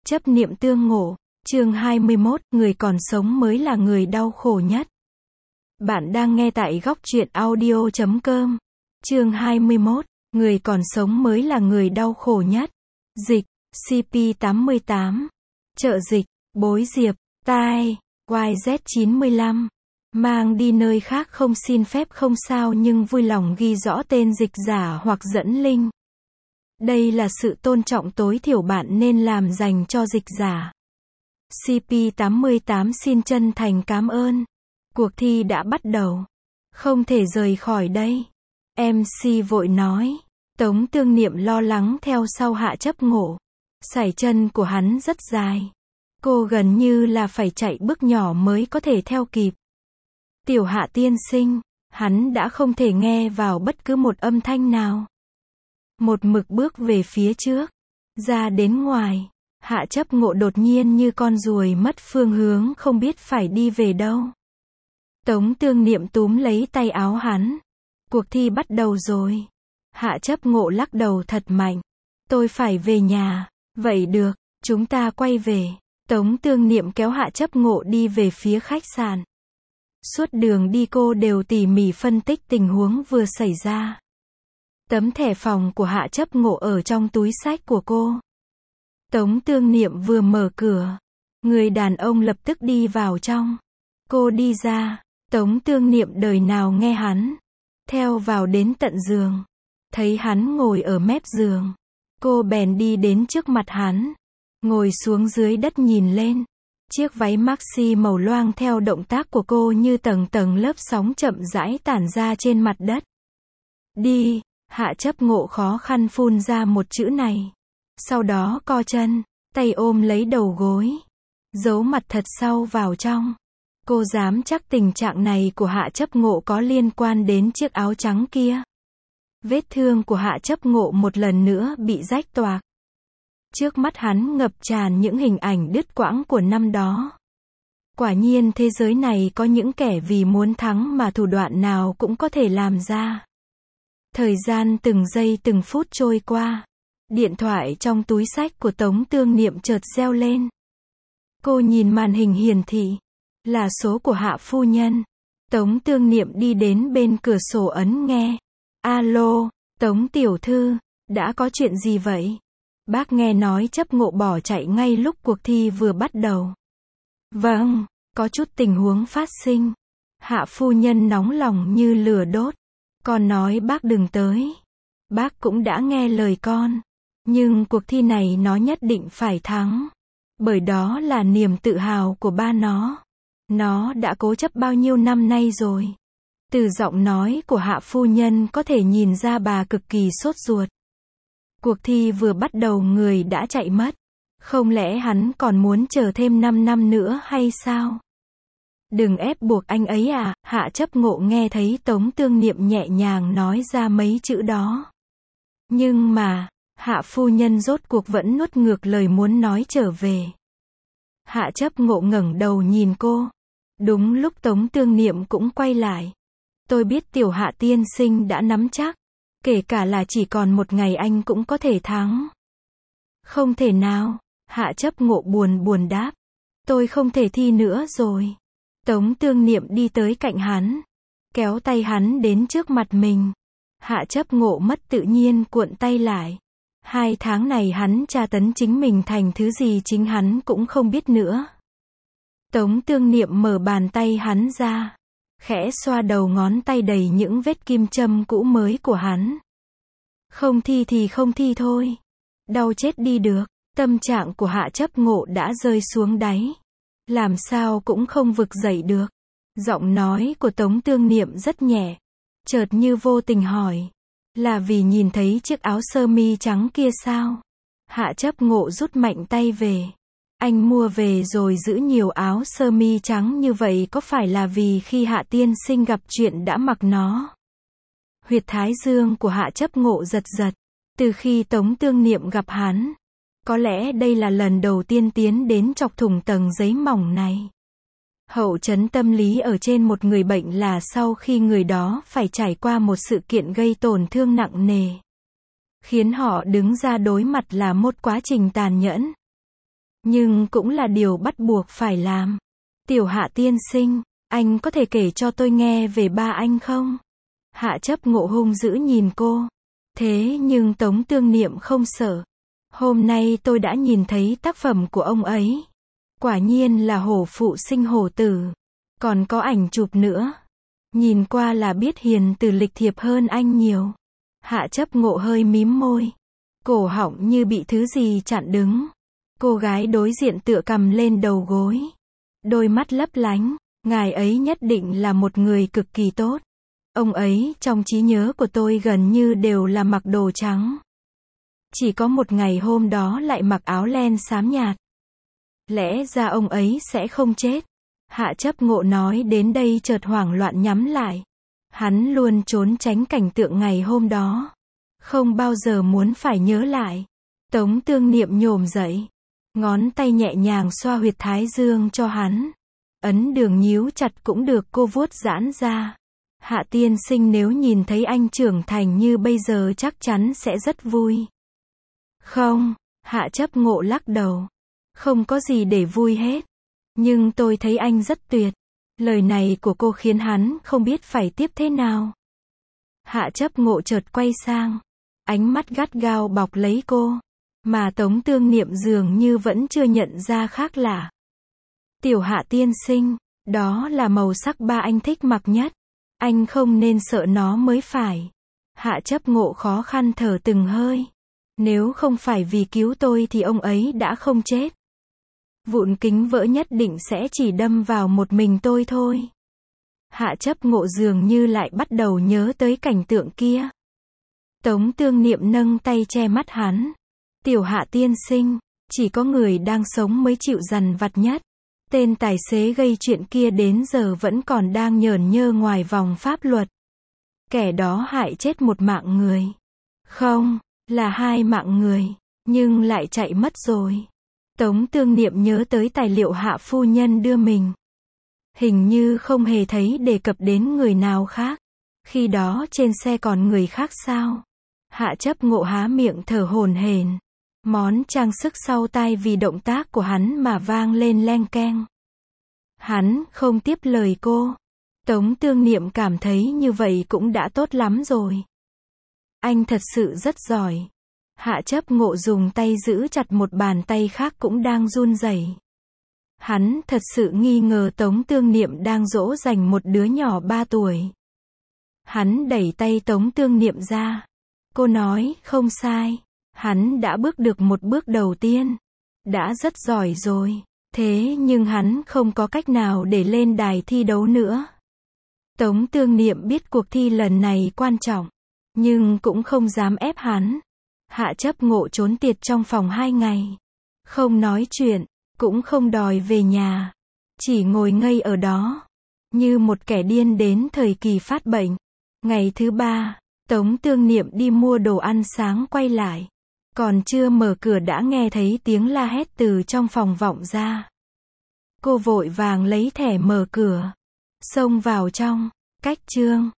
Chấp niệm tương ngộ, chương 21, người còn sống mới là người đau khổ nhất. Bạn đang nghe tại góc truyện audio.com. Chương 21, người còn sống mới là người đau khổ nhất. Dịch, CP88. Trợ dịch, Bối Diệp, tai, YZ95. Mang đi nơi khác không xin phép không sao nhưng vui lòng ghi rõ tên dịch giả hoặc dẫn link. Đây là sự tôn trọng tối thiểu bạn nên làm dành cho dịch giả. CP88 xin chân thành cảm ơn. Cuộc thi đã bắt đầu. Không thể rời khỏi đây. MC vội nói. Tống Tương Niệm lo lắng theo sau Hạ Chấp Ngộ. Sải chân của hắn rất dài. Cô gần như là phải chạy bước nhỏ mới có thể theo kịp. Tiểu Hạ tiên sinh, hắn đã không thể nghe vào bất cứ một âm thanh nào. Một mực bước về phía trước, ra đến ngoài, Hạ Chấp Ngộ đột nhiên như con ruồi mất phương hướng không biết phải đi về đâu. Tống Tương Niệm túm lấy tay áo hắn. Cuộc thi bắt đầu rồi. Hạ Chấp Ngộ lắc đầu thật mạnh. Tôi phải về nhà. Vậy được, chúng ta quay về. Tống Tương Niệm kéo Hạ Chấp Ngộ đi về phía khách sạn. Suốt đường đi cô đều tỉ mỉ phân tích tình huống vừa xảy ra. Tấm thẻ phòng của Hạ Chấp Ngộ ở trong túi xách của cô. Tống Tương Niệm vừa mở cửa, người đàn ông lập tức đi vào trong. Cô đi ra, Tống Tương Niệm đời nào nghe hắn. Theo vào đến tận giường. Thấy hắn ngồi ở mép giường. Cô bèn đi đến trước mặt hắn. Ngồi xuống dưới đất nhìn lên. Chiếc váy maxi màu loang theo động tác của cô như tầng tầng lớp sóng chậm rãi tản ra trên mặt đất. Đi, Hạ Chấp Ngộ khó khăn phun ra một chữ này. Sau đó co chân, tay ôm lấy đầu gối. Giấu mặt thật sâu vào trong. Cô dám chắc tình trạng này của Hạ Chấp Ngộ có liên quan đến chiếc áo trắng kia. Vết thương của Hạ Chấp Ngộ một lần nữa bị rách toạc. Trước mắt hắn ngập tràn những hình ảnh đứt quãng của năm đó. Quả nhiên thế giới này có những kẻ vì muốn thắng mà thủ đoạn nào cũng có thể làm ra. Thời gian từng giây từng phút trôi qua. Điện thoại trong túi xách của Tống Tương Niệm chợt reo lên. Cô nhìn màn hình hiển thị. Là số của Hạ phu nhân. Tống Tương Niệm đi đến bên cửa sổ ấn nghe. Alo, Tống tiểu thư, đã có chuyện gì vậy? Bác nghe nói Chấp Ngộ bỏ chạy ngay lúc cuộc thi vừa bắt đầu. Vâng, có chút tình huống phát sinh. Hạ phu nhân nóng lòng như lửa đốt. Con nói bác đừng tới. Bác cũng đã nghe lời con. Nhưng cuộc thi này nó nhất định phải thắng. Bởi đó là niềm tự hào của ba nó. Nó đã cố chấp bao nhiêu năm nay rồi. Từ giọng nói của Hạ phu nhân có thể nhìn ra bà cực kỳ sốt ruột. Cuộc thi vừa bắt đầu người đã chạy mất. Không lẽ hắn còn muốn chờ thêm 5 năm nữa hay sao? Đừng ép buộc anh ấy à, Hạ Chấp Ngộ nghe thấy Tống Tương Niệm nhẹ nhàng nói ra mấy chữ đó. Nhưng mà, Hạ phu nhân rốt cuộc vẫn nuốt ngược lời muốn nói trở về. Hạ Chấp Ngộ ngẩng đầu nhìn cô. Đúng lúc Tống Tương Niệm cũng quay lại. Tôi biết tiểu Hạ tiên sinh đã nắm chắc. Kể cả là chỉ còn một ngày anh cũng có thể thắng. Không thể nào, Hạ Chấp Ngộ buồn đáp. Tôi không thể thi nữa rồi. Tống Tương Niệm đi tới cạnh hắn. Kéo tay hắn đến trước mặt mình. Hạ Chấp Ngộ mất tự nhiên cuộn tay lại. 2 tháng này hắn tra tấn chính mình thành thứ gì chính hắn cũng không biết nữa. Tống Tương Niệm mở bàn tay hắn ra. Khẽ xoa đầu ngón tay đầy những vết kim châm cũ mới của hắn. Không thi thì không thi thôi. Đau chết đi được. Tâm trạng của Hạ Chấp Ngộ đã rơi xuống đáy. Làm sao cũng không vực dậy được. Giọng nói của Tống Tương Niệm rất nhẹ. Chợt như vô tình hỏi. Là vì nhìn thấy chiếc áo sơ mi trắng kia sao? Hạ Chấp Ngộ rút mạnh tay về. Anh mua về rồi giữ nhiều áo sơ mi trắng như vậy có phải là vì khi Hạ tiên sinh gặp chuyện đã mặc nó? Huyệt thái dương của Hạ Chấp Ngộ giật giật. Từ khi Tống Tương Niệm gặp hắn, có lẽ đây là lần đầu tiên tiến đến chọc thủng tầng giấy mỏng này. Hậu chấn tâm lý ở trên một người bệnh là sau khi người đó phải trải qua một sự kiện gây tổn thương nặng nề. Khiến họ đứng ra đối mặt là một quá trình tàn nhẫn. Nhưng cũng là điều bắt buộc phải làm. Tiểu Hạ tiên sinh, anh có thể kể cho tôi nghe về ba anh không? Hạ Chấp Ngộ hung dữ nhìn cô. Thế nhưng Tống Tương Niệm không sợ. Hôm nay tôi đã nhìn thấy tác phẩm của ông ấy. Quả nhiên là hổ phụ sinh hổ tử. Còn có ảnh chụp nữa. Nhìn qua là biết hiền từ lịch thiệp hơn anh nhiều. Hạ Chấp Ngộ hơi mím môi. Cổ họng như bị thứ gì chặn đứng. Cô gái đối diện tựa cầm lên đầu gối. Đôi mắt lấp lánh. Ngài ấy nhất định là một người cực kỳ tốt. Ông ấy trong trí nhớ của tôi gần như đều là mặc đồ trắng. Chỉ có một ngày hôm đó lại mặc áo len xám nhạt. Lẽ ra ông ấy sẽ không chết. Hạ Chấp Ngộ nói đến đây chợt hoảng loạn nhắm lại. Hắn luôn trốn tránh cảnh tượng ngày hôm đó. Không bao giờ muốn phải nhớ lại. Tống Tương Niệm nhổm dậy. Ngón tay nhẹ nhàng xoa huyệt thái dương cho hắn. Ấn đường nhíu chặt cũng được cô vuốt giãn ra. Hạ tiên sinh nếu nhìn thấy anh trưởng thành như bây giờ chắc chắn sẽ rất vui. Không, Hạ Chấp Ngộ lắc đầu. Không có gì để vui hết. Nhưng tôi thấy anh rất tuyệt. Lời này của cô khiến hắn không biết phải tiếp thế nào. Hạ Chấp Ngộ chợt quay sang. Ánh mắt gắt gao bọc lấy cô. Mà Tống Tương Niệm dường như vẫn chưa nhận ra khác lạ. Tiểu Hạ tiên sinh, đó là màu sắc ba anh thích mặc nhất. Anh không nên sợ nó mới phải. Hạ Chấp Ngộ khó khăn thở từng hơi. Nếu không phải vì cứu tôi thì ông ấy đã không chết. Vụn kính vỡ nhất định sẽ chỉ đâm vào một mình tôi thôi. Hạ Chấp Ngộ dường như lại bắt đầu nhớ tới cảnh tượng kia. Tống Tương Niệm nâng tay che mắt hắn. Tiểu Hạ tiên sinh, chỉ có người đang sống mới chịu dằn vặt nhất. Tên tài xế gây chuyện kia đến giờ vẫn còn đang nhởn nhơ ngoài vòng pháp luật. Kẻ đó hại chết một mạng người. Không, là hai mạng người, nhưng lại chạy mất rồi. Tống Tương Niệm nhớ tới tài liệu Hạ phu nhân đưa mình. Hình như không hề thấy đề cập đến người nào khác. Khi đó trên xe còn người khác sao? Hạ Chấp Ngộ há miệng thở hổn hển. Món trang sức sau tai vì động tác của hắn mà vang lên leng keng. Hắn không tiếp lời cô. Tống Tương Niệm cảm thấy như vậy cũng đã tốt lắm rồi. Anh thật sự rất giỏi. Hạ Chấp Ngộ dùng tay giữ chặt một bàn tay khác cũng đang run rẩy. Hắn thật sự nghi ngờ Tống Tương Niệm đang dỗ dành một đứa nhỏ 3 tuổi. Hắn đẩy tay Tống Tương Niệm ra. Cô nói, không sai. Hắn đã bước được một bước đầu tiên. Đã rất giỏi rồi. Thế nhưng hắn không có cách nào để lên đài thi đấu nữa. Tống Tương Niệm biết cuộc thi lần này quan trọng. Nhưng cũng không dám ép hắn. Hạ Chấp Ngộ trốn tiệt trong phòng 2 ngày. Không nói chuyện, cũng không đòi về nhà. Chỉ ngồi ngây ở đó. Như một kẻ điên đến thời kỳ phát bệnh. Ngày thứ 3, Tống Tương Niệm đi mua đồ ăn sáng quay lại. Còn chưa mở cửa đã nghe thấy tiếng la hét từ trong phòng vọng ra. Cô vội vàng lấy thẻ mở cửa. Xông vào trong. Cách chương